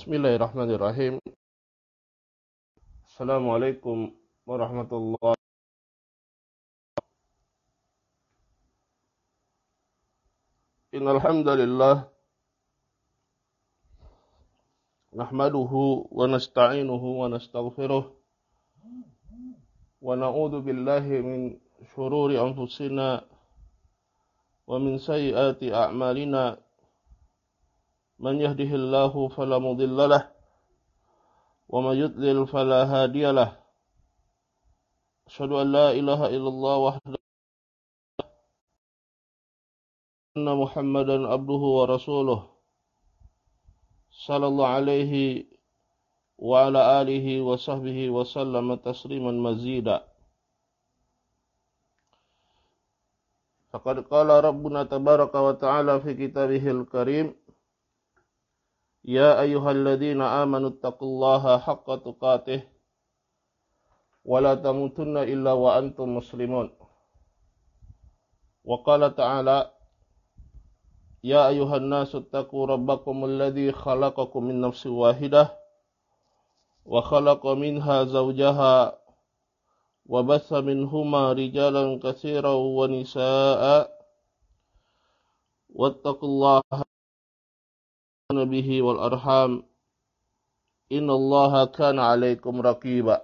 Bismillahirrahmanirrahim. Assalamualaikum warahmatullahi wabarakatuh. Innal hamdalillah nahmaduhu wa nasta'inuhu wa nastaghfiruh wa na'udzu billahi min shururi anfusina wa min sayyiati a'malina. Man yahdihillahu fala mudilla lahu wa man yudlil fala hadiya lahu. Asyhadu an la ilaha illallah wahdahu anna Muhammadan abduhu wa rasuluh sallallahu alaihi wa ala alihi wa sahbihi wa sallama tasliman mazida. Faqad qala rabbuna tabaraka wa ta'ala fi kitabihil karim, ya ayyuhalladzina amanu taqullaha haqqa tuqatih wa la tamutunna illa wa antum muslimun. Wa qala ta'ala, ya ayyuhan nasu taqu rabbakumul ladzi khalaqakum min nafsin wahidah wa khalaqa minha zawjaha wa batha minhuma rijalan katsiran wa nisaa'a wattaqullaha bihi wal arham innallaha kana 'alaikum raqiba.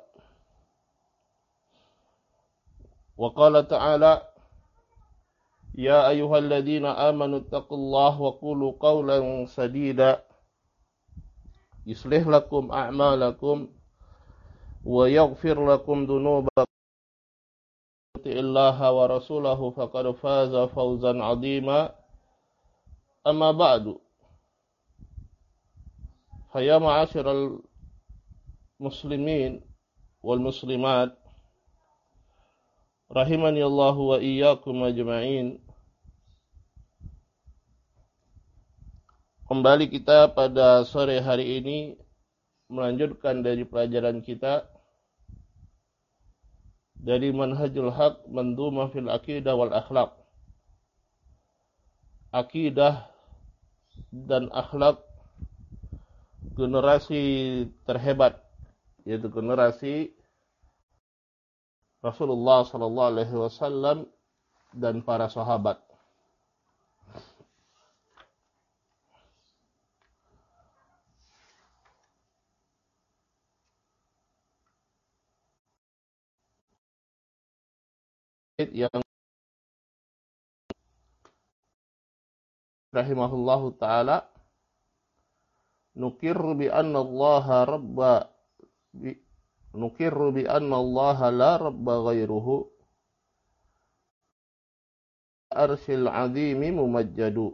Wa qala ta'ala, ya ayyuhalladzina amanu taqullaha wa qulu qawlan sadida yuslih lakum a'malakum wa yaghfir lakum dhunubakum atiillaha wa rasulahu faqad faza fawzan 'azima. Amma ba'du. Faya ma'asyiral muslimin wal muslimat rahimani Allah wa iyyakum ajma'in. Kembali kita pada sore hari ini melanjutkan dari pelajaran kita dari Manhajul Haq Mandhumah fil Aqidah wal Akhlaq. Akidah dan akhlak generasi terhebat, yaitu generasi Rasulullah sallallahu alaihi wasallam dan para sahabat. Yang rahimahullahu taala, nukirru bi anna Allah la rabba ghairuhu arsyil azimi mumajjadu.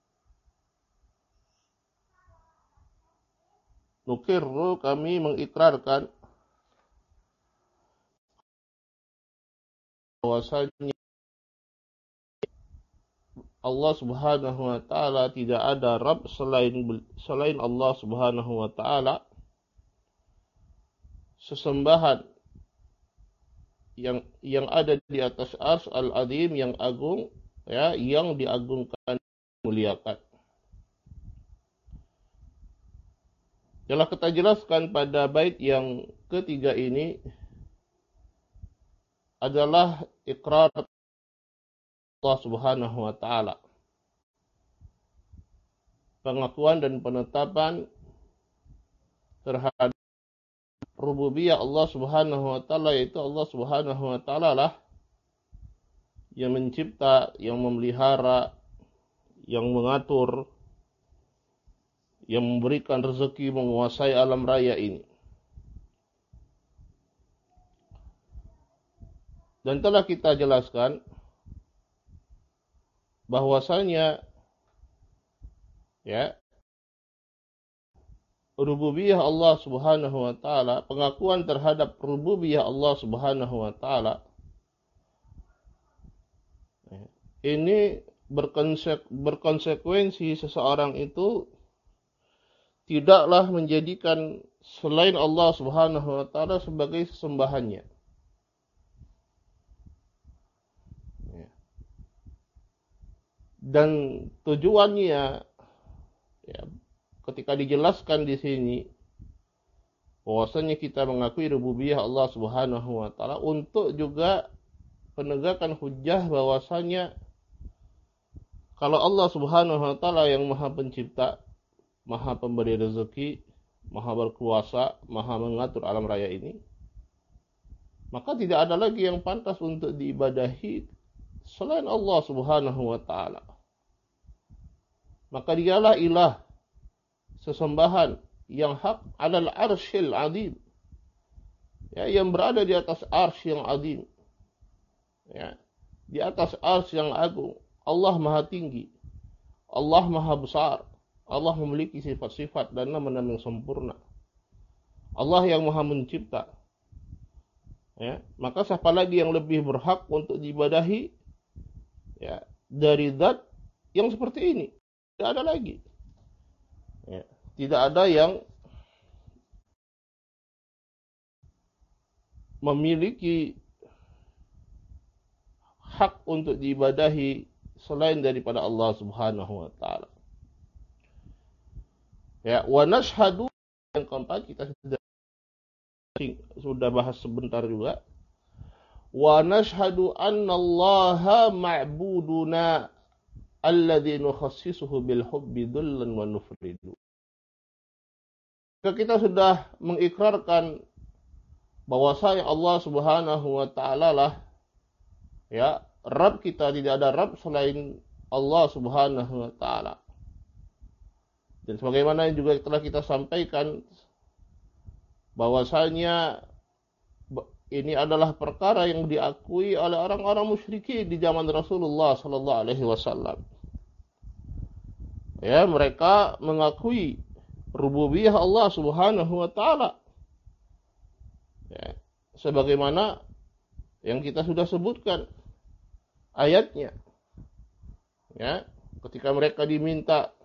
Nukirru, kami mengikrarkan bahwasanya Allah Subhanahu wa taala tidak ada Rabb selain Allah Subhanahu wa taala, sesembahan yang ada di atas arsy al-azim yang agung, ya, yang diagungkan, dimuliakan. Telah kita jelaskan pada bait yang ketiga ini adalah ikrar Allah Subhanahu wa taala. Pengakuan dan penetapan terhadap rububiyah Allah Subhanahu wa taala, yaitu Allah Subhanahu wa taala lah yang mencipta, yang memelihara, yang mengatur, yang memberikan rezeki, menguasai alam raya ini. Dan telah kita jelaskan bahwasanya, ya, rububiyah Allah Subhanahu wa taala, pengakuan terhadap rububiyah Allah Subhanahu wa taala ini berkonsekuensi seseorang itu tidaklah menjadikan selain Allah Subhanahu wa taala sebagai sesembahannya. Dan tujuannya, ya, ketika dijelaskan di sini bahwasanya kita mengakui rububiyah Allah Subhanahu wa taala untuk juga penegakan hujjah bahwasanya kalau Allah Subhanahu wa taala yang Maha Pencipta, Maha Pemberi rezeki, Maha berkuasa, Maha mengatur alam raya ini, maka tidak ada lagi yang pantas untuk diibadahi selain Allah Subhanahu wa taala. Maka dialah ilah, sesembahan yang hak alal arsyil azim, ya, yang berada di atas arsy yang azim, ya, di atas arsy yang agung. Allah Maha Tinggi, Allah Maha Besar, Allah memiliki sifat-sifat dan nama-nama yang sempurna. Allah yang Maha Mencipta. Ya, maka siapa lagi yang lebih berhak untuk diibadahi, ya, dari zat yang seperti ini? Tidak ada lagi. Ya, tidak ada yang memiliki hak untuk diibadahi selain daripada Allah Subhanahu wa taala. Ya, wa nashhadu, yang keempat kita sudah bahas sebentar juga. Wa nashhadu anna Allaha ma'buduna alladzi nukhassisuhu bil hubbi dhullan wa nufridu. Kita sudah mengikrarkan bahwasanya Allah Subhanahu wa taala lah, ya, Rabb kita, tidak ada Rabb selain Allah Subhanahu wa taala. Dan sebagaimana yang juga telah kita sampaikan bahwasanya ini adalah perkara yang diakui oleh orang-orang musyrikin di zaman Rasulullah sallallahu alaihi wasallam. Ya, mereka mengakui rububiyah Allah Subhanahu wa taala. Ya, sebagaimana yang kita sudah sebutkan ayatnya. Ya, ketika mereka diminta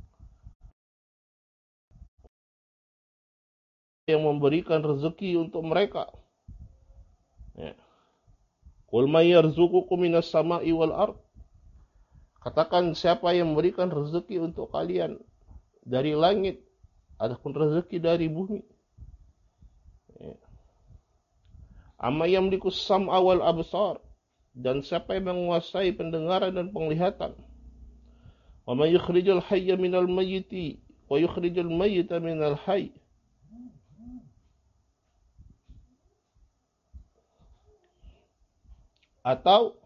yang memberikan rezeki untuk mereka. Ya. Qul may yarzuqukum minas sama'i wal ard. Katakan, siapa yang memberikan rezeki untuk kalian dari langit, adapun rezeki dari bumi. Ya. Amma yamliku sam'a wal absar. Dan siapa yang menguasai pendengaran dan penglihatan. Wa may yukhrijul hayya minal mayyiti wa yukhrijul mayyita minal hayy. Atau,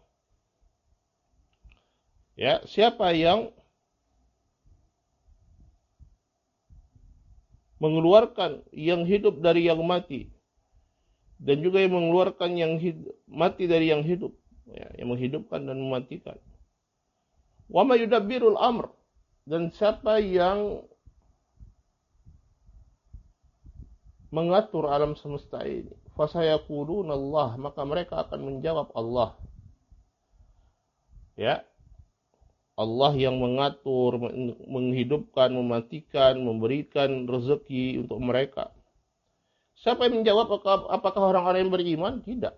ya, siapa yang mengeluarkan yang hidup dari yang mati, dan juga yang mengeluarkan yang mati dari yang hidup, ya, yang menghidupkan dan mematikan. Wa may yudabbirul amr, dan siapa yang mengatur alam semesta ini. Fasayaquluna Allah, maka mereka akan menjawab Allah. Ya, Allah yang mengatur, menghidupkan, mematikan, memberikan rezeki untuk mereka. Siapa yang menjawab? Apakah orang-orang yang beriman? Tidak.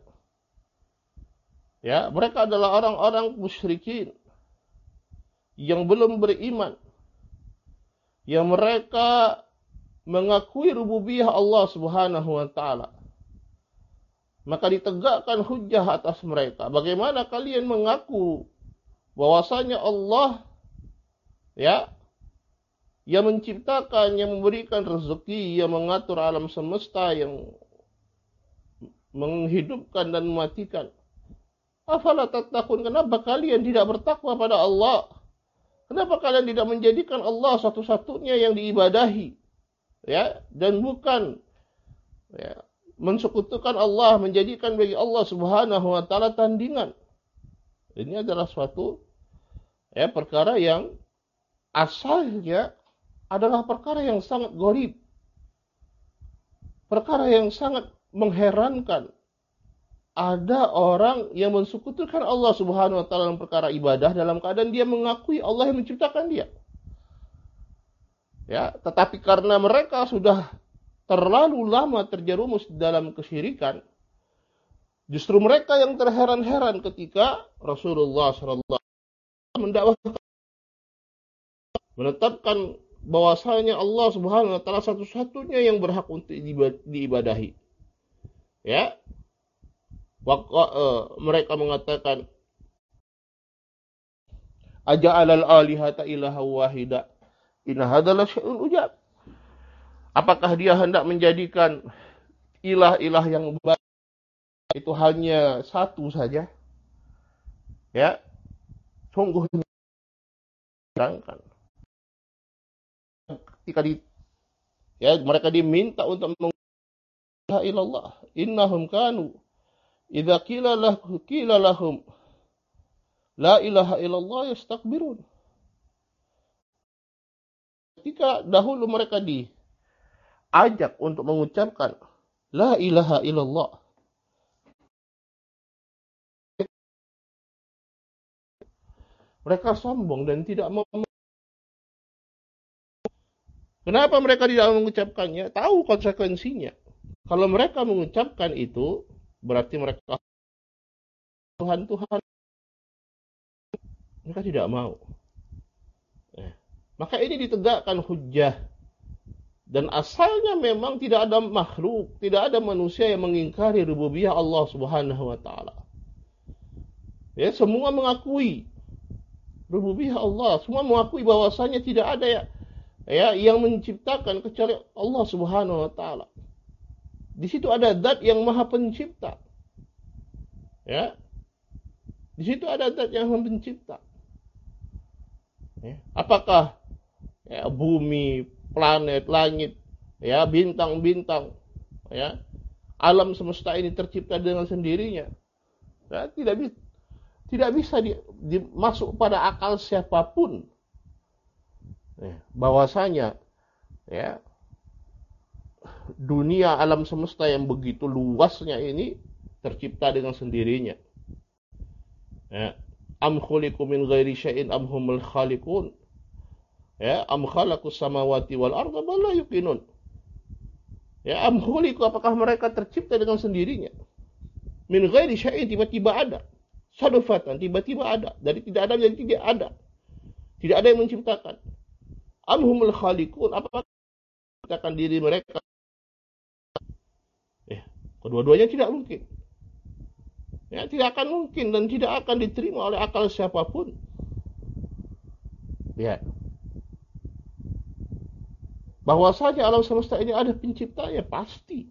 Ya, mereka adalah orang-orang musyrikin yang belum beriman, yang mereka mengakui rububiyah Allah Subhanahu wa taala. Maka ditegakkan hujjah atas mereka. Bagaimana kalian mengaku bahwasanya Allah, ya, yang menciptakan, yang memberikan rezeki, yang mengatur alam semesta, yang menghidupkan dan mematikan. Afala tattaqun, kenapa kalian tidak bertakwa pada Allah? Kenapa kalian tidak menjadikan Allah satu-satunya yang diibadahi? Ya, dan bukan, ya, mensekutukan Allah, menjadikan bagi Allah Subhanahu wa taala tandingan. Ini adalah suatu, ya, perkara yang asalnya adalah perkara yang sangat gharib. Perkara yang sangat mengherankan. Ada orang yang mensekutukan Allah Subhanahu wa taala dalam perkara ibadah dalam keadaan dia mengakui Allah yang menciptakan dia. Ya, tetapi karena mereka sudah terlalu lama terjerumus dalam kesyirikan, justru mereka yang terheran-heran ketika Rasulullah SAW mendakwahkan, menetapkan bahwasanya Allah Subhanahu wa taala satu-satunya yang berhak untuk diibadahi. Ya. Mereka mengatakan aja'alal alihata ilaha wahida inna hadzal syai'un ujab. Apakah dia hendak menjadikan ilah-ilah yang itu hanya satu saja? Ya, sungguh menyenangkan. Ketika mereka diminta untuk la ilallah, innahum kanu idza qila lahum la ilaha illallah yastakbirun. Ketika dahulu mereka diajak untuk mengucapkan la ilaha illallah, mereka sombong dan tidak mau. Kenapa mereka tidak mengucapkannya? Tahu konsekuensinya. Kalau mereka mengucapkan itu, berarti mereka Tuhan. Mereka tidak mau. Maka ini ditegakkan hujjah. Dan asalnya memang tidak ada makhluk, tidak ada manusia yang mengingkari rububiyah Allah Subhanahu wa taala. Ya, semua mengakui rububiyah Allah, semua mengakui bahwasanya tidak ada yang menciptakan kecuali Allah Subhanahu wa taala. Di situ ada zat yang Maha Pencipta. Ya. Di situ ada zat yang Maha Pencipta. Ya. Apakah bumi, planet, langit, bintang-bintang, alam semesta ini tercipta dengan sendirinya? Ya, tidak bisa masuk pada akal siapapun. Bahwasanya dunia alam semesta yang begitu luasnya ini tercipta dengan sendirinya. Am khuliqu min ghairi syai'in am humul khaliqun. Am khalaqus samawati wal arda bal la yuqinun. Am khuliqu, apakah mereka tercipta dengan sendirinya? Min ghairi syai'in, tiba-tiba ada. Sadufatan, tiba-tiba ada. Dari tidak ada jadi tidak ada. Tidak ada yang menciptakan. Am humul khaliqun, apakah menciptakan diri mereka? Kedua-duanya tidak mungkin. Tidak akan mungkin dan tidak akan diterima oleh akal siapapun. Bahwasanya alam semesta ini ada penciptanya pasti.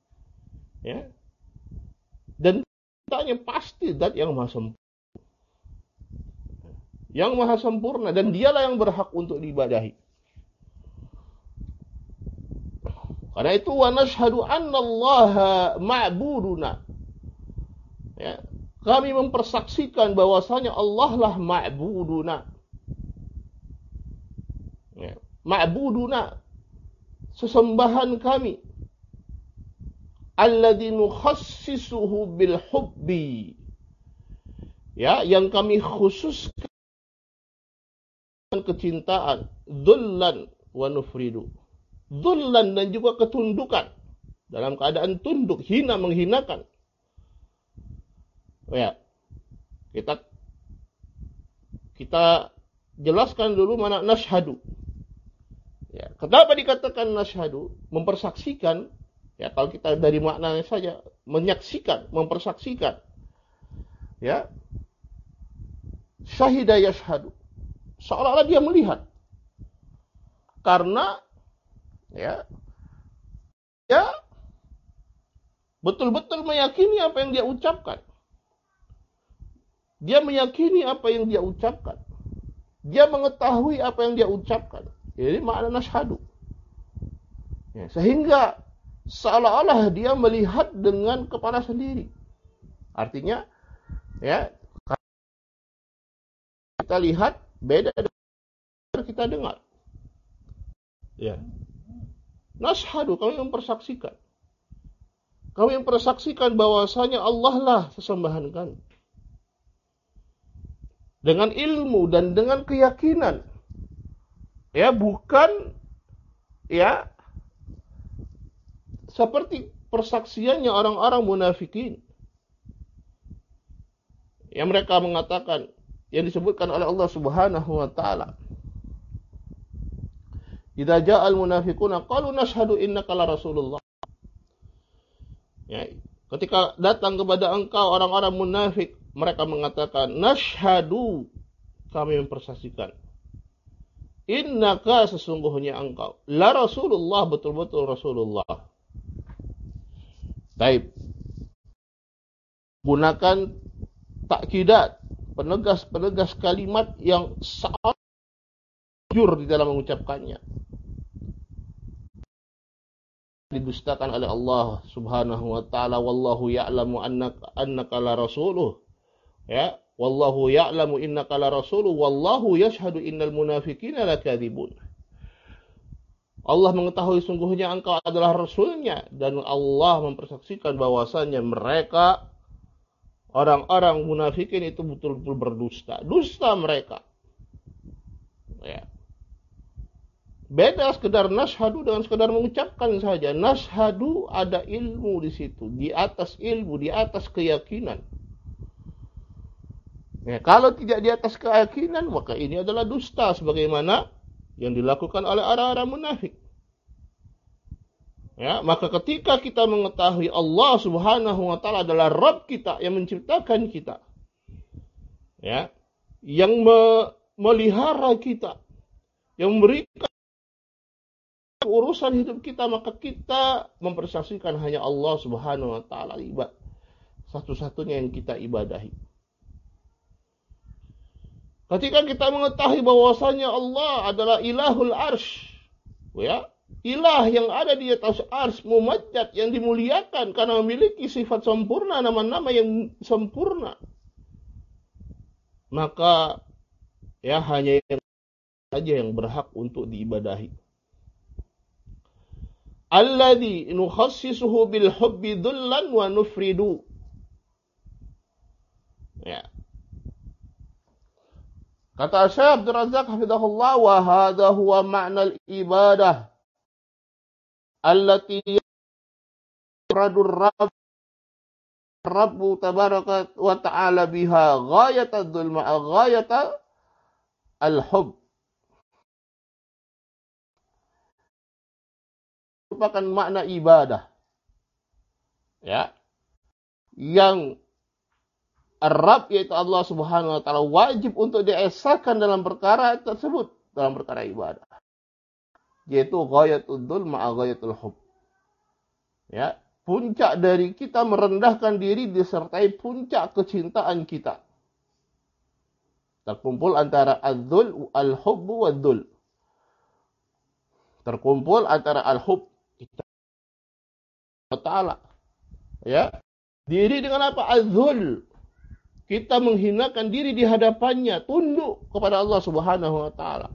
Dan penciptanya pasti zat yang maha sempurna. Yang maha sempurna, dan dialah yang berhak untuk diibadahi. Karena itu wa nashhadu annallaha ma'buduna. Kami mempersaksikan bahwasanya Allah lah ma'buduna. Ma'buduna, sesembahan kami. Alladzi nukhassisuhu bil hubbi. Yang kami khususkan kecintaan, dzullan wa nufridu. Dzullan dan juga ketundukan. Dalam keadaan tunduk, hina, menghinakan. Kita jelaskan dulu mana nashhadu. Kenapa dikatakan nashhadu? Mempersaksikan. Kalau kita dari maknanya saja, menyaksikan, mempersaksikan. Syahida yashhadu. Seolah-olah dia melihat. Karena betul-betul meyakini apa yang dia ucapkan. Dia meyakini apa yang dia ucapkan. Dia mengetahui apa yang dia ucapkan. Jadi makna nashhadu. Sehingga seolah-olah dia melihat dengan kepala sendiri. Artinya, kita lihat beda dengan kita dengar. Nashhadu, kami mempersaksikan. Kami mempersaksikan bahwasanya Allah lah sesembahan kami. Dengan ilmu dan dengan keyakinan. Bukan seperti persaksiannya orang-orang munafikin. Yang mereka mengatakan, yang disebutkan oleh Allah Subhanahu wa taala. Idza ja'al munafiquna qalu nashhadu innaka la rasulullah. Ya, ketika datang kepada engkau orang-orang munafik, mereka mengatakan nashhadu, kami mempersaksikan, innaka, sesungguhnya engkau, la rasulullah, betul-betul Rasulullah. Taib. Gunakan takkidat, penegas kalimat yang sangat jujur di dalam mengucapkannya. Didustakan oleh Allah Subhanahu wa taala, wallahu ya'lamu annaka la rasuluh. Ya, wallahu ya'lamu innaka la rasuluh wallahu yashhadu innal munafiqina lakadzibun. Allah mengetahui sungguhnya engkau adalah rasulnya, dan Allah mempersaksikan bahwasanya mereka orang-orang munafikin itu betul-betul berdusta. Dusta mereka. Ya. Beda sekedar nashhadu dengan sekedar mengucapkan saja. Nashhadu ada ilmu di situ, di atas ilmu, di atas keyakinan. Ya, kalau tidak di atas keyakinan, maka ini adalah dusta sebagaimana yang dilakukan oleh orang-orang munafik. Ya, maka ketika kita mengetahui Allah Subhanahu wa taala adalah Rabb kita yang menciptakan kita, ya, yang melihara kita, yang memberikan urusan hidup kita, maka kita mempersaksikan hanya Allah Subhanahu wa taala satu-satunya yang kita ibadahi. Ketika kita mengetahui bahwasanya Allah adalah Ilahul Arsh, ya, ilah yang ada di atas Arsh, mumajjad, yang dimuliakan karena memiliki sifat sempurna, nama-nama yang sempurna, maka ya hanya yang saja yang berhak untuk diibadahi. Alladzi nukhassisuhu bil hubbi dhullan wa nufridu. Ya. Kata Syekh Abdul Razak hafizahullah, wa hadha huwa ma'na al-ibadah allati yuradur Rabbu tabaraka wa ta'ala biha ghayata dhulma ghayata al-hub. Merupakan makna ibadah, ya, yang Ar-Rabb, yaitu Allah Subhanahu wa taala, wajib untuk diesakan dalam perkara tersebut, dalam perkara ibadah, yaitu ghayatul dzul ma'a ghayatul hub. Ya, puncak dari kita merendahkan diri disertai puncak kecintaan kita. Terkumpul antara az-dzul, al-hubb wa dzul. Terkumpul antara al-hub kita Ta'ala, ya, diri dengan apa? Az-dzul. Kita menghinakan diri di hadapannya, tunduk kepada Allah Subhanahu wa taala.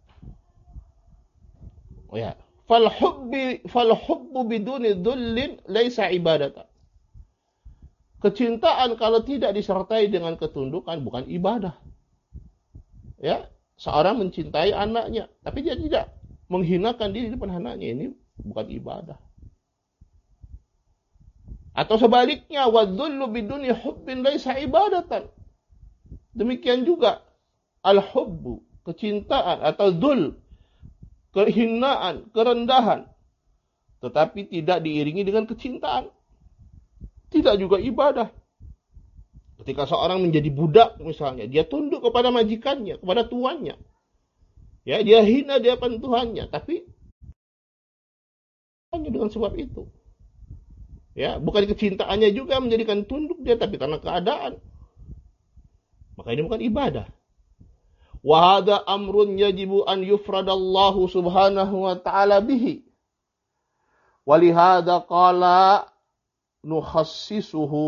Ya, fal hubbu biduni dhullin laisa ibadatan. Kecintaan kalau tidak disertai dengan ketundukan bukan ibadah. Ya, seorang mencintai anaknya tapi dia tidak menghinakan diri di depan anaknya, ini bukan ibadah. Atau sebaliknya, wadzullu biduni hubbin laisa ibadatan. Demikian juga al-hubbu, kecintaan, atau dzul, kehinaan, kerendahan, tetapi tidak diiringi dengan kecintaan, tidak juga ibadah. Ketika seorang menjadi budak misalnya, dia tunduk kepada majikannya, kepada tuannya, ya, dia hina di hadapan Tuhannya, tapi hanya dengan sebab itu. Ya, bukan kecintaannya juga menjadikan tunduk dia, tapi karena keadaan. Maka ini bukan ibadah. Wa hadza amrun yajibu an yufradallahu subhanahu wa ta'ala bihi. Wa li hadza qala nukhassisuhu.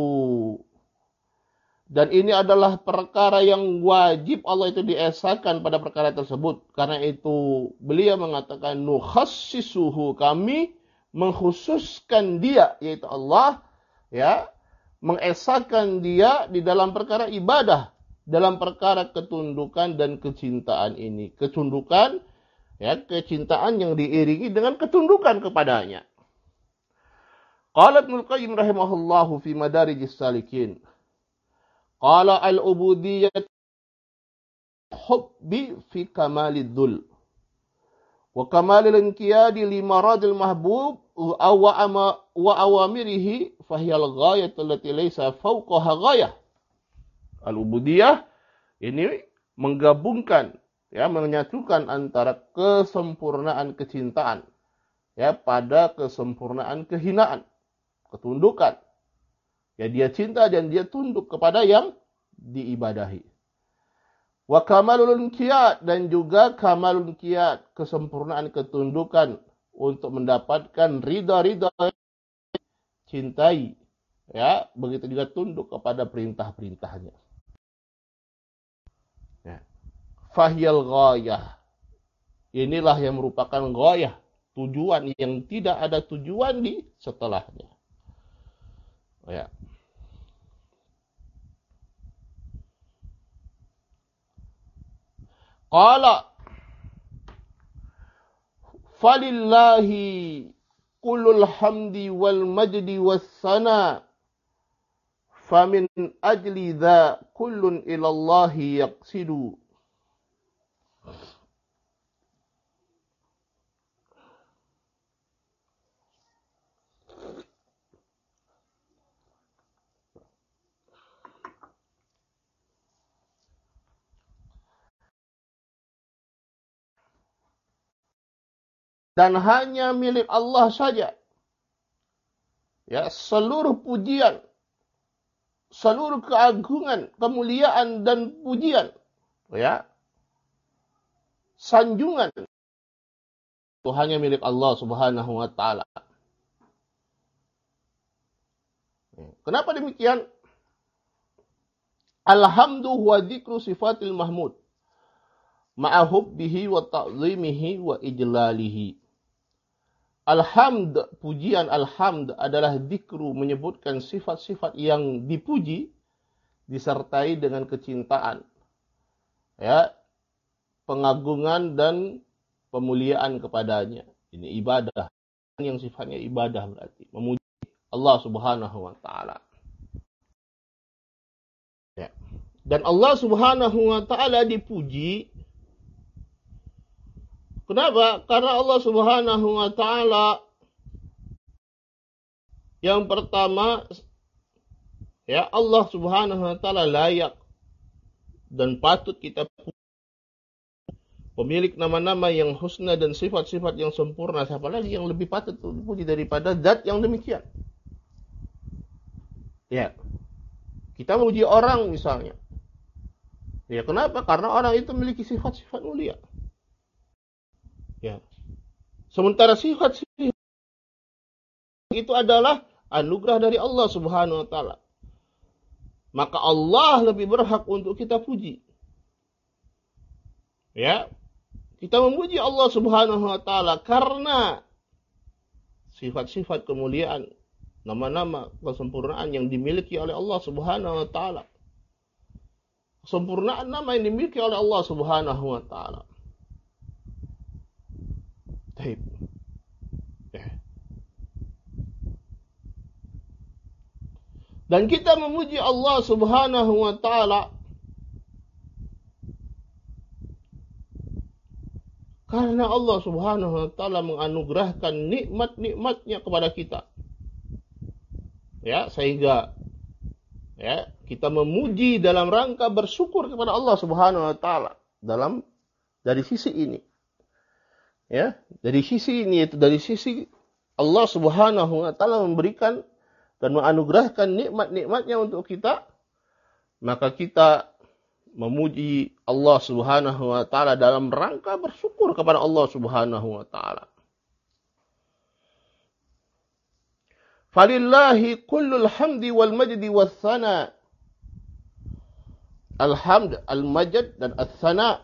Dan ini adalah perkara yang wajib Allah itu diesakan pada perkara tersebut. Karena itu beliau mengatakan nukhassisuhu, kami mengkhususkan dia, yaitu Allah, ya, mengesakan dia di dalam perkara ibadah, dalam perkara ketundukan dan kecintaan ini. Ketundukan, ya, kecintaan yang diiringi dengan ketundukan kepadanya. Qala Ibnul Qayyim rahimahullahu fi Madarijis Salikin. Qala al-ubudiyyah hubbi fi kamalidzul. Wa kamalil inqiyadi li maradil mahbub wa awamirihi fahiyal ghayatu allati laysa fawqaha ghayah. Al-ubudiyah ini menggabungkan, ya, menyatukan antara kesempurnaan kecintaan, ya, pada kesempurnaan kehinaan, ketundukan. Ya, dia cinta dan dia tunduk kepada yang diibadahi. Wa kamalul qiyad, dan juga kamalul qiyad, kesempurnaan ketundukan untuk mendapatkan ridha-ridha, cintai, ya, begitu juga tunduk kepada perintah-perintahnya. Ya. Fahiyal ghayah, inilah yang merupakan ghayah, tujuan yang tidak ada tujuan di setelahnya. Ya. Qala falillahi kullul hamdi wal majdi was sana famin ajli dha kullun ilallahi yaqsidu. Dan hanya milik Allah saja, ya, seluruh pujian, seluruh keagungan, kemuliaan dan pujian, ya, sanjungan, itu hanya milik Allah Subhanahu wa taala. Kenapa demikian? Alhamdu huwa dzikru sifatil mahmud ma'a hubbihi wa ta'zimihi wa ijlalihi. Alhamd, pujian alhamd adalah dzikru, menyebutkan sifat-sifat yang dipuji disertai dengan kecintaan, ya, pengagungan dan pemuliaan kepadanya. Ini ibadah yang sifatnya ibadah, berarti memuji Allah Subhanahu wa taala. Ya. Dan Allah Subhanahu wa taala dipuji. Kenapa? Karena Allah Subhanahu wa taala yang pertama, ya, Allah Subhanahu wa taala layak dan patut kita puji. Pemilik nama-nama yang husna dan sifat-sifat yang sempurna, siapa lagi yang lebih patut dipuji daripada zat yang demikian? Ya. Kita memuji orang misalnya. Ya, kenapa? Karena orang itu memiliki sifat-sifat mulia. Ya. Sementara sifat itu adalah anugerah dari Allah Subhanahu wa taala. Maka Allah lebih berhak untuk kita puji. Ya. Kita memuji Allah Subhanahu wa taala karena sifat-sifat kemuliaan, nama-nama kesempurnaan yang dimiliki oleh Allah Subhanahu wa taala. Kesempurnaan nama yang dimiliki oleh Allah Subhanahu wa taala. Baik. Dan kita memuji Allah Subhanahu wa taala karena Allah Subhanahu wa taala menganugerahkan nikmat-nikmatnya kepada kita. Ya, sehingga, ya, kita memuji dalam rangka bersyukur kepada Allah Subhanahu wa taala dari sisi ini. Ya, dari sisi ini, yaitu dari sisi Allah Subhanahu wa taala memberikan dan menganugerahkan nikmat-nikmatnya untuk kita, maka kita memuji Allah Subhanahu wa taala dalam rangka bersyukur kepada Allah Subhanahu wa taala. Falillahi kullul hamdi wal majdi was sana. Alhamd, al-majd dan as-sana.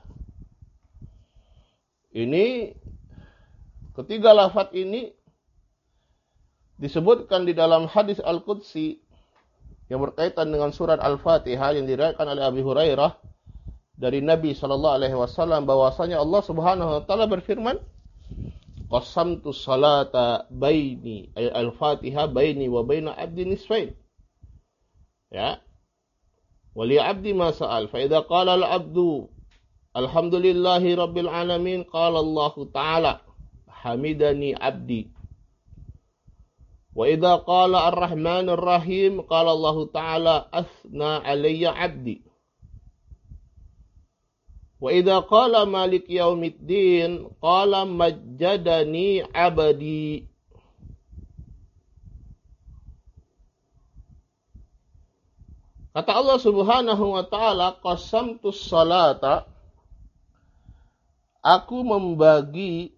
Ini ketiga lafaz ini disebutkan di dalam hadis Al-Qudsi yang berkaitan dengan surat Al-Fatihah yang diriwayatkan oleh Abi Hurairah dari Nabi sallallahu alaihi wasallam bahwasanya Allah Subhanahu wa taala berfirman, "Qasamtu salata baini al-Fatihah baini wa baina 'abdi nisfain." Ya. Wa li 'abdi ma sa'al fa idza qala al-'abdu Alhamdulillahi Rabbil Alamin. Qala Allah Ta'ala, hamidani abdi. Wa idza qala ar-Rahmanir Rahim, qala Allah Ta'ala, asna alayya abdi. Wa idza qala Malik Yaumiddin, qala majjadani abdi. Kata Allah Subhanahu wa Ta'ala, qasamtus salata, aku membagi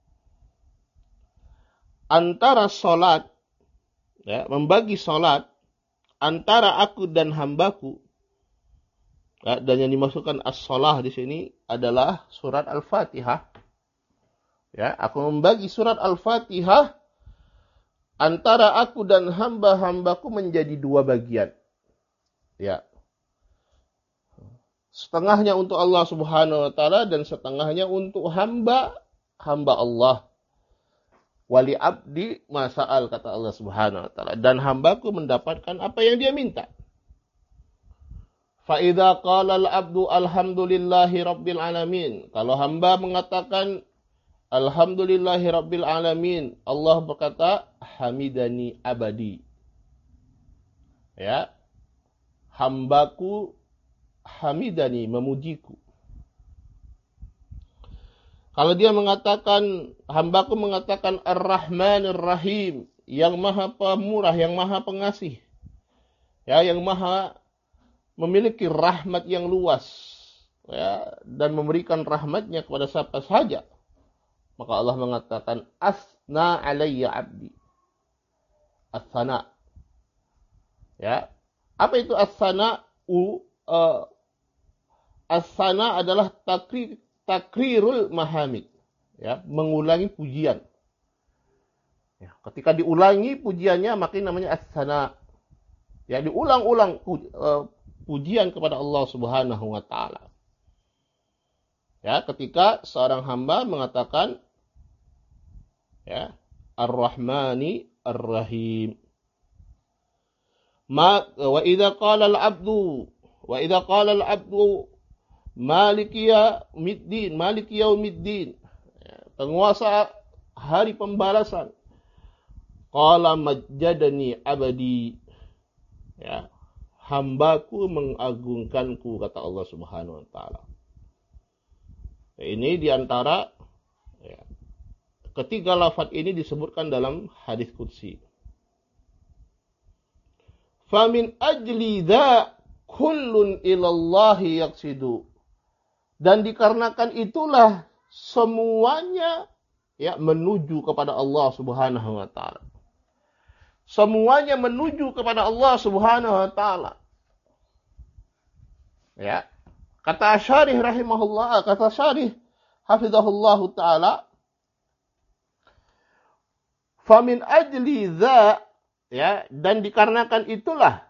antara salat, ya, membagi salat antara aku dan hambaku. Ya, dan yang dimaksudkan as-shalah di sini adalah surat Al-Fatihah. Ya, aku membagi surat Al-Fatihah antara aku dan hamba-hambaku menjadi dua bagian. Ya. Setengahnya untuk Allah Subhanahu wa Ta'ala dan setengahnya untuk hamba Allah. Wali abdi masa'al, kata Allah Subhanahu wa Ta'ala, dan hambaku mendapatkan apa yang dia minta. Fa idza qala al-abdu alhamdulillahi rabbil alamin, kalau hamba mengatakan alhamdulillahi rabbil alamin, Allah berkata hamidani abadi. Ya. Hambaku hamidani, memujiku. Kalau dia mengatakan, hambaku mengatakan Ar-Rahmanir Rahim, yang maha pemurah, yang maha pengasih, ya, yang maha memiliki rahmat yang luas, ya, dan memberikan rahmatnya kepada siapa saja, maka Allah mengatakan asna alayya abdi. As-sana. Ya. Apa itu as-sana? As-sana adalah takrirul mahamid, ya, mengulangi pujian. Ya, ketika diulangi pujiannya maka namanya as-sana. Ya, diulang-ulang pujian kepada Allah Subhanahu wa Ta'ala. Ya, ketika seorang hamba mengatakan, ya, Ar-Rahmani Ar-Rahim. Wa idza qala al-'abdu Maliki Yaumiddin, penguasa hari pembalasan, qala majjadani abadi, ya, hambaku mengagungkanku, kata Allah Subhanahu wa Ta'ala. Ini diantara, ya, ketiga lafaz ini disebutkan dalam hadis qudsi. Famin ajli dha kullun ilallahi yaqsidu. Dan dikarenakan itulah semuanya, ya, menuju kepada Allah Subhanahu wa Ta'ala. Semuanya menuju kepada Allah Subhanahu wa Ta'ala. Ya. Kata Syarih rahimahullah, kata Syarih hafizahullah Ta'ala, famin ajli dha, ya, dan dikarenakan itulah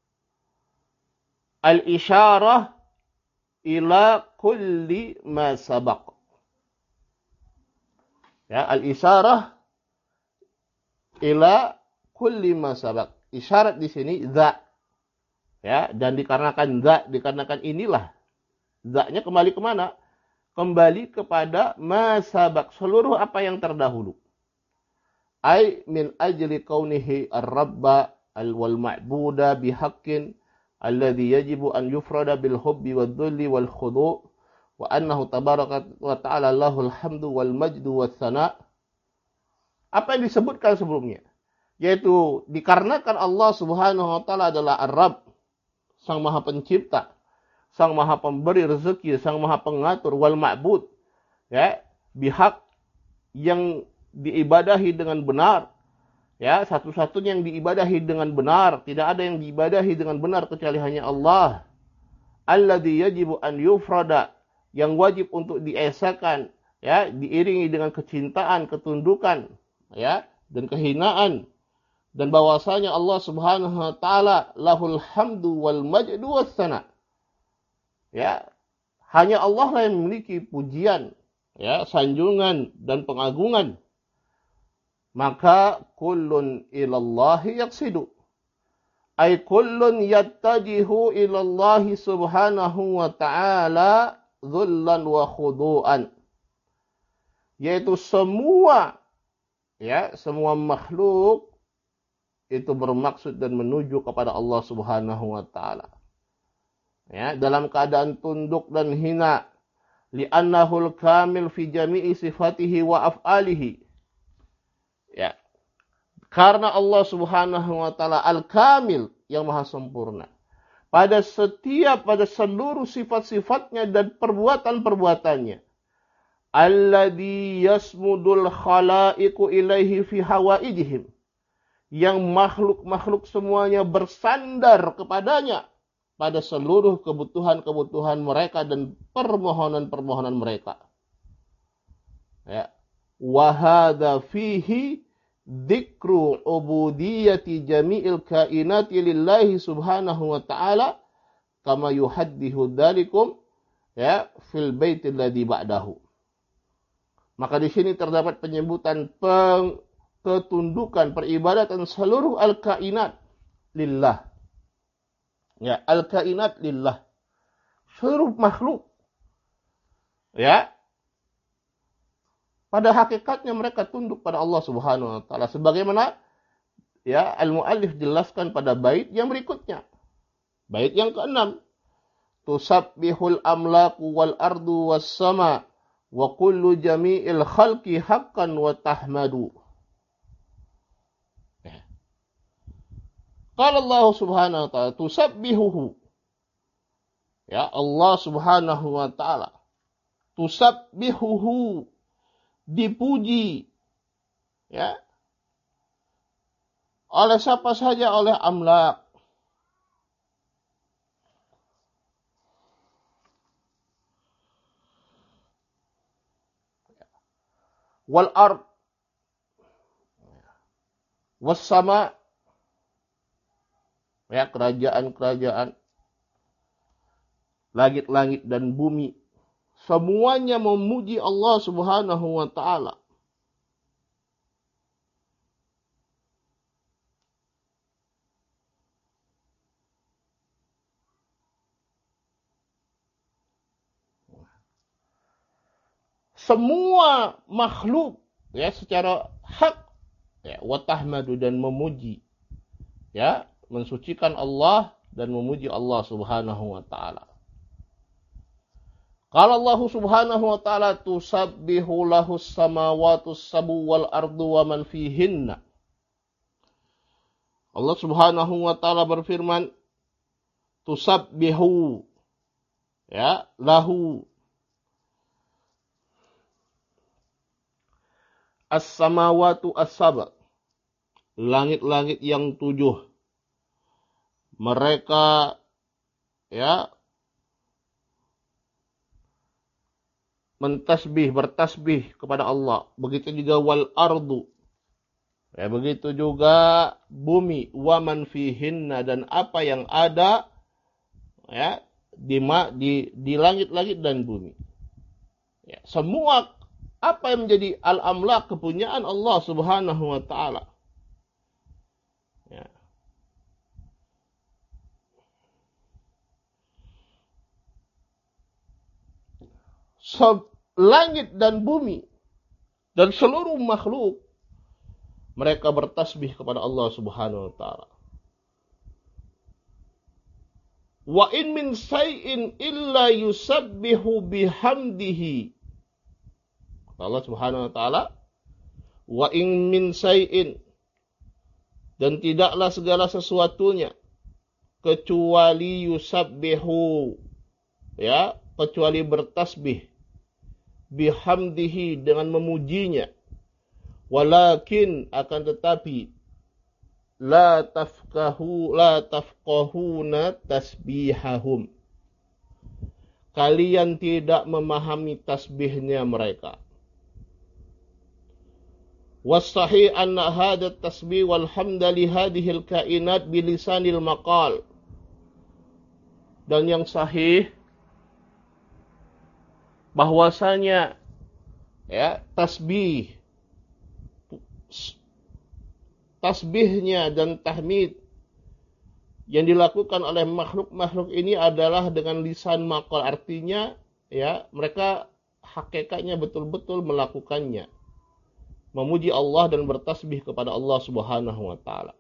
al-isyarah ila kulli ma sabaq. Ya, al-isyarah ila kulli ma sabaq. Isyarat di sini dha. Ya, dan dikarenakan dha, dikarenakan inilah. Dha-nya kembali kemana? Kembali kepada ma sabaq, seluruh apa yang terdahulu. Ay min ajli kaunihi ar-rabba wal ma'buda bihaqqin alladhi yajibu an yufrada bil hubbi wal dhulli wal khudu' wa annahu tabaraka wa ta'ala lahul hamdu wal majdu was sana. Apa yang disebutkan sebelumnya, yaitu dikarenakan Allah Subhanahu wa Ta'ala adalah Ar-Rabb, sang maha pencipta, sang maha pemberi rezeki, sang maha pengatur, wal ma'bud, ya, bihaq, yang diibadahi dengan benar, ya, satu-satunya yang diibadahi dengan benar, tidak ada yang diibadahi dengan benar kecuali hanya Allah. Alladzi yajibu an yufrada, yang wajib untuk diesakan, ya, diiringi dengan kecintaan, ketundukan, ya, dan kehinaan, dan bahwasanya Allah Subhanahu wa Ta'ala lahul hamdu wal majdu was sana. Ya, hanya Allah lah yang memiliki pujian, ya, sanjungan dan pengagungan. Maka kullun ilallahi yaqsidu, ay kullun yattajihu ilallahi subhanahu wa ta'ala dhullan wa khudu'an. Yaitu semua makhluk itu bermaksud dan menuju kepada Allah Subhanahu wa taala. Ya, dalam keadaan tunduk dan hina, li'annahul kamil fi jami'i sifatihi wa af'alihi. Ya. Karena Allah Subhanahu wa taala al-kamil, yang maha sempurna. Pada seluruh sifat-sifatnya dan perbuatan-perbuatannya. Alladhi yasmudul khalaiqu ilaihi fi hawaijihim. Yang makhluk-makhluk semuanya bersandar kepadanya pada seluruh kebutuhan-kebutuhan mereka dan permohonan-permohonan mereka. Ya. Wa hadza fihi dzikru ubudiyyati jami'il kainati lillahi subhanahu wa ta'ala kama yuhaddithu dzalikum fil baitil ladzi ba'dahu. Maka di sini terdapat penyebutan ketundukan peribadatan seluruh al-kainat lillah. Ya, al-kainat lillah. Seluruh makhluk. Ya. Pada hakikatnya mereka tunduk pada Allah Subhanahu wa taala sebagaimana al-muallif jelaskan pada bait yang berikutnya. Bait yang ke-6. Tusabbihul amlaku wal ardu was sama wa kullu jami'il khalqi haqqan wa tahmadu. Qala Allah Subhanahu wa taala tusabbihuhu. Ya, Allah Subhanahu wa taala tusabbihuhu, dipuji oleh siapa saja, oleh amlak. Wal ard was sama, kerajaan-kerajaan, langit-langit dan bumi, semuanya memuji Allah Subhanahu wa taala. Semua makhluk secara hak wa tahmadu, dan memuji, mensucikan Allah dan memuji Allah Subhanahu wa taala. Qala Allah Subhanahu wa taala tusabbihu lahus samawati sab'u wal ardu wa man fihinna. Allah Subhanahu wa taala berfirman, tusabbihu lahu as-samawatu as-sab', langit-langit yang 7. Mereka bertasbih kepada Allah. Begitu juga wal ardu. Begitu juga bumi, wa man fihinna, dan apa yang ada di langit-langit dan bumi. Semua apa yang menjadi al-amlak, kepunyaan Allah Subhanahu wa taala. Langit dan bumi dan seluruh makhluk, mereka bertasbih kepada Allah Subhanahu wa taala. Wa in min shay'in illa yusabbihu bihamdihi. Allah Subhanahu wa taala, wa in min shay'in, dan tidaklah segala sesuatunya kecuali yusabbihu, kecuali bertasbih, bihamdihi, dengan memujinya, walakin, akan tetapi, la tafqahuna tasbihahum, kalian tidak memahami tasbihnya mereka. Was-sahih anna hadha tasbih wal hamda li hadhil kainat bilisanil maqal. Dan yang sahih bahwasanya tasbihnya dan tahmid yang dilakukan oleh makhluk-makhluk ini adalah dengan lisan maqal, artinya ya mereka hakikatnya betul-betul melakukannya, memuji Allah dan bertasbih kepada Allah Subhanahu wa taala.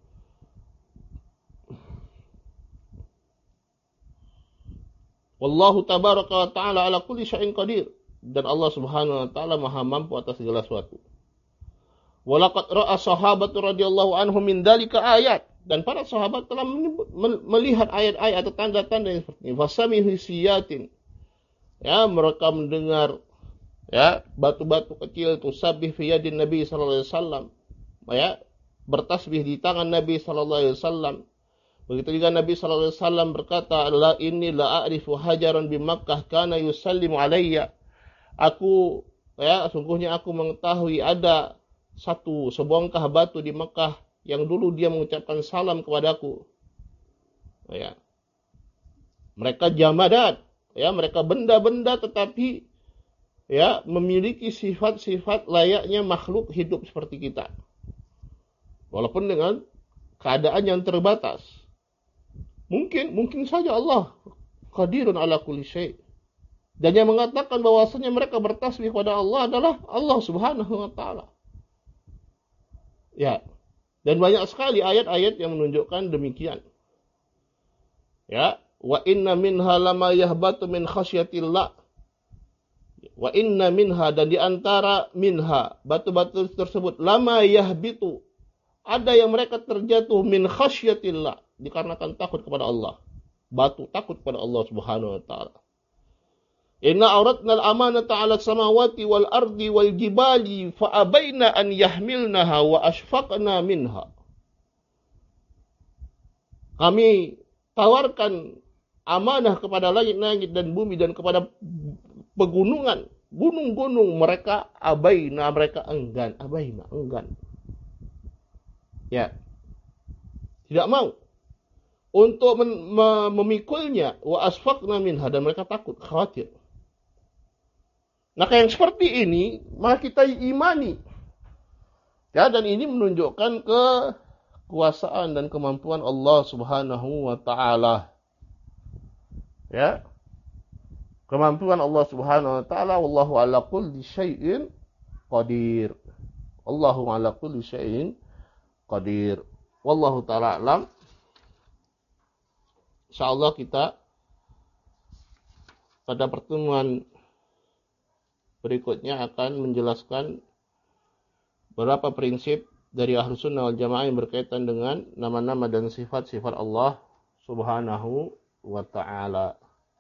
Wallahu tabaraka wa ta'ala ala kulli syai'in qadir. Dan Allah Subhanahu wa taala Maha mampu atas segala sesuatu. Walaqad ra'a sahabatu radhiyallahu anhum min dzalika ayat. Dan para sahabat telah melihat ayat-ayat atau tanda-tanda yang seperti ini. Fasamihu siyatin. Ya, mereka mendengar ya batu-batu kecil itu sabih fi yadin Nabi sallallahu alaihi wasallam. Ya, bertasbih di tangan Nabi sallallahu alaihi wasallam. Begitu juga Nabi sallallahu alaihi wasallam berkata, "La inni la a'rifu hajaran bi Makkah kana yusallimu alayya." Aku sungguhnya aku mengetahui ada satu sebongkah batu di Mekah yang dulu dia mengucapkan salam kepadaku. Ya. Mereka jamadat, ya, mereka benda-benda tetapi ya memiliki sifat-sifat layaknya makhluk hidup seperti kita. Walaupun dengan keadaan yang terbatas. Mungkin saja Allah qadirun ala kulli syai'. Dan yang mengatakan bahwasanya mereka bertasbih kepada Allah adalah Allah Subhanahu wa taala. Ya. Dan banyak sekali ayat-ayat yang menunjukkan demikian. Ya, wa inna minha lama yahbatu min khasyatillah. Wa inna minha, dan di antara minha batu-batu tersebut lama yahbitu, ada yang mereka terjatuh min khasyatillah, dikarenakan takut kepada Allah. Batu takut kepada Allah Subhanahu wa taala. Inna auratna al-amanata 'ala samawati wal ardi wal jibali fa abaina an yahmilnaha wa ashfaqna minha. Kami tawarkan amanah kepada langit-langit dan bumi dan kepada pegunungan, gunung-gunung, mereka abaina, mereka enggan, enggan. Ya. Tidak mau untuk memikulnya, wa asfaqna minha, dan mereka takut, khawatir. Nah, yang seperti ini maka kita imani. Ya, dan ini menunjukkan kekuasaan dan kemampuan Allah Subhanahu wa taala. Ya. Kemampuan Allah Subhanahu wa taala, wallahu ala kulli syai'in qadir. Allahu ala kulli syai'in qadir. Wallahu taala alam. Insyaallah kita pada pertemuan berikutnya akan menjelaskan beberapa prinsip dari Ahlus Sunnah wal Jamaah yang berkaitan dengan nama-nama dan sifat-sifat Allah Subhanahu wa taala.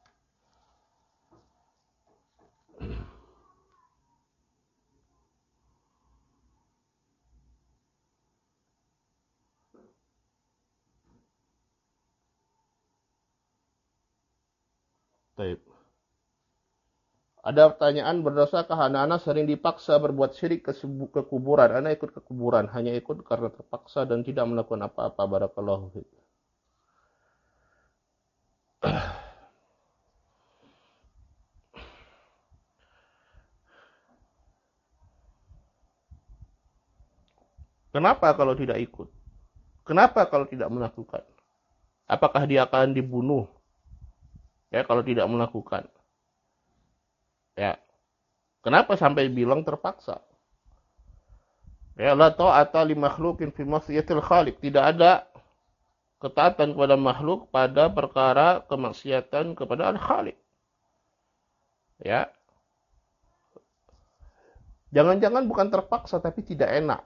Baik. Ada pertanyaan, berdosakah anak-anak sering dipaksa berbuat syirik ke kuburan? Anak ikut ke kuburan, hanya ikut karena terpaksa dan tidak melakukan apa-apa. Barakallahu fiik. Kenapa kalau tidak ikut? Kenapa kalau tidak melakukan? Apakah dia akan dibunuh? Ya, kalau tidak melakukan. Ya. Kenapa sampai bilang terpaksa? Ya, la ta'ata li makhluqin fi ma'siyatil khaliq. Tidak ada ketaatan kepada makhluk pada perkara kemaksiatan kepada al-Khaliq. Ya. Jangan-jangan bukan terpaksa tapi tidak enak.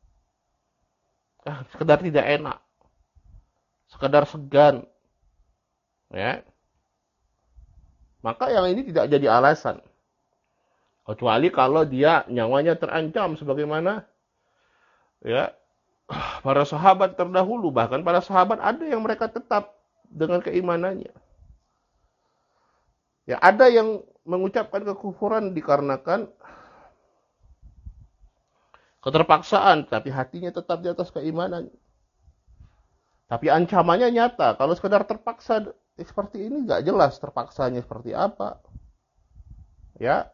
Sekedar tidak enak. Sekedar segan. Ya. Maka yang ini tidak jadi alasan. Kecuali kalau dia nyawanya terancam sebagaimana ya para sahabat terdahulu, bahkan para sahabat ada yang mereka tetap dengan keimanannya. Ya, ada yang mengucapkan kekufuran dikarenakan keterpaksaan, tapi hatinya tetap di atas keimanan. Tapi ancamannya nyata. Kalau sekedar terpaksa seperti ini nggak jelas terpaksanya seperti apa. Ya.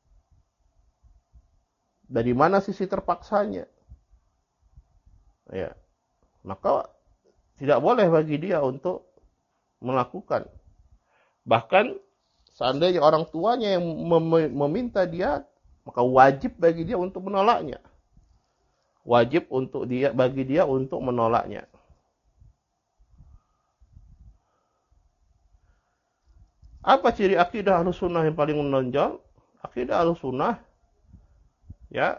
Dari mana sisi terpaksanya? Ya. Maka tidak boleh bagi dia untuk melakukan. Bahkan Seandainya orang tuanya yang meminta dia, maka wajib bagi dia untuk menolaknya. Wajib bagi dia untuk menolaknya. Apa ciri akidah Ahlussunnah yang paling menonjol? Akidah Ahlussunnah ya,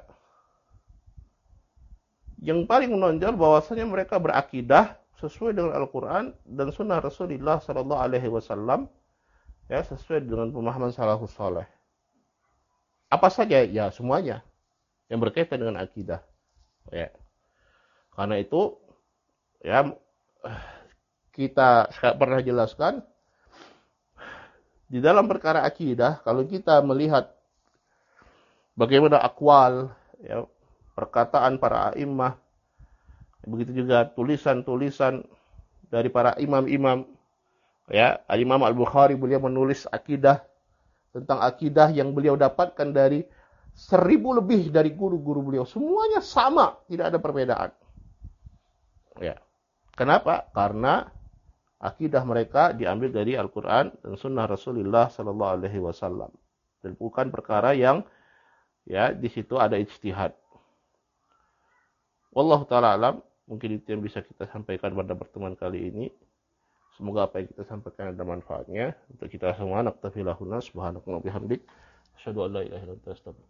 yang paling menonjol bahwasanya mereka berakidah sesuai dengan Al-Quran dan Sunnah Rasulullah Sallallahu Alaihi Wasallam, ya, sesuai dengan pemahaman salafus saleh. Apa saja? Ya, semuanya yang berkaitan dengan akidah. Ya, karena itu ya kita pernah jelaskan di dalam perkara akidah, kalau kita melihat bagaimana akwal, ya, perkataan para a'immah, begitu juga tulisan-tulisan dari para imam-imam, ya, Imam Al-Bukhari beliau menulis akidah, tentang akidah yang beliau dapatkan dari 1000 lebih dari guru-guru beliau, semuanya sama, tidak ada perbedaan. Ya. Kenapa? Karena akidah mereka diambil dari Al-Quran dan Sunnah Rasulullah Sallallahu Alaihi Wasallam, dan bukan perkara yang ya di situ ada ijtihad. Wallahu taala alam. Mungkin itu yang bisa kita sampaikan pada pertemuan kali ini. Semoga apa yang kita sampaikan ada manfaatnya untuk kita semua. Naktafi lahuna subhanallahi wa bihamdik. Asyhadu an la ilaha illa anta astaghfiruka